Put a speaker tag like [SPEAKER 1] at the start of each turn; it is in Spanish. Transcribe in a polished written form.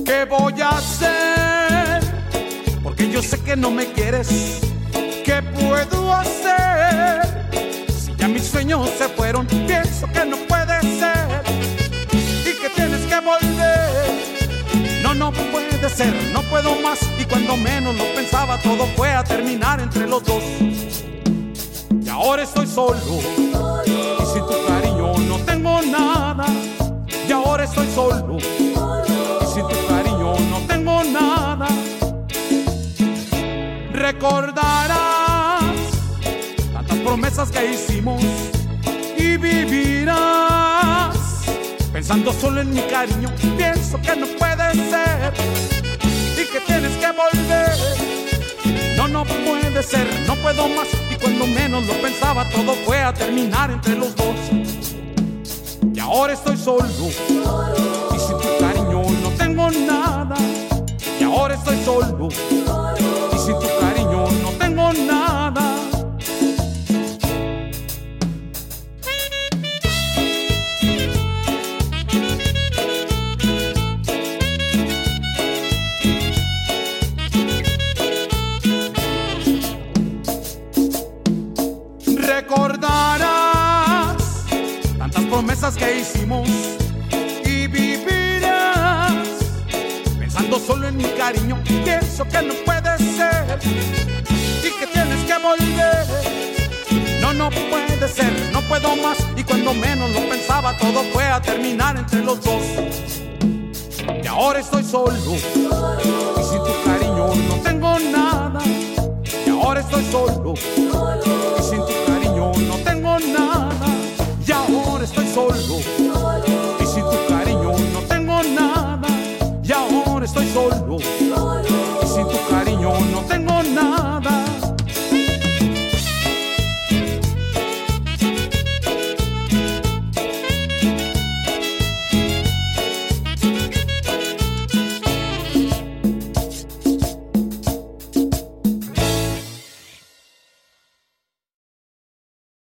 [SPEAKER 1] ¿Qué voy a hacer? Porque yo sé que no me quieres. ¿Qué puedo hacer? Si ya mis sueños se fueron, pienso que no puede ser y que tienes que volver. No, no puede ser, no puedo más. Y cuando menos lo pensaba, todo fue a terminar entre los dos. Y ahora estoy solo, y sin tu cariño no tengo nada. Y ahora estoy solo, y sin tu cariño no tengo nada. Recordarás tantas promesas que hicimos y vivirás pensando solo en mi cariño. Pienso que no puede ser y que tienes que volver. No, no puede ser, no puedo más. Y cuando menos lo pensaba, todo fue a terminar entre los dos. Y ahora estoy solo, y sin tu cariño no tengo nada. Y ahora estoy solo, y sin tu cariño no tengo nada. Recordarás tantas promesas que hicimos y vivirás pensando solo en mi cariño. Pienso que no puede ser y que tienes que volver. No, no puede ser, no puedo más. Y cuando menos lo pensaba, todo fue a terminar entre los dos. Y ahora estoy solo, y sin tu cariño no tengo nada. Y ahora estoy solo, y sin tu cariño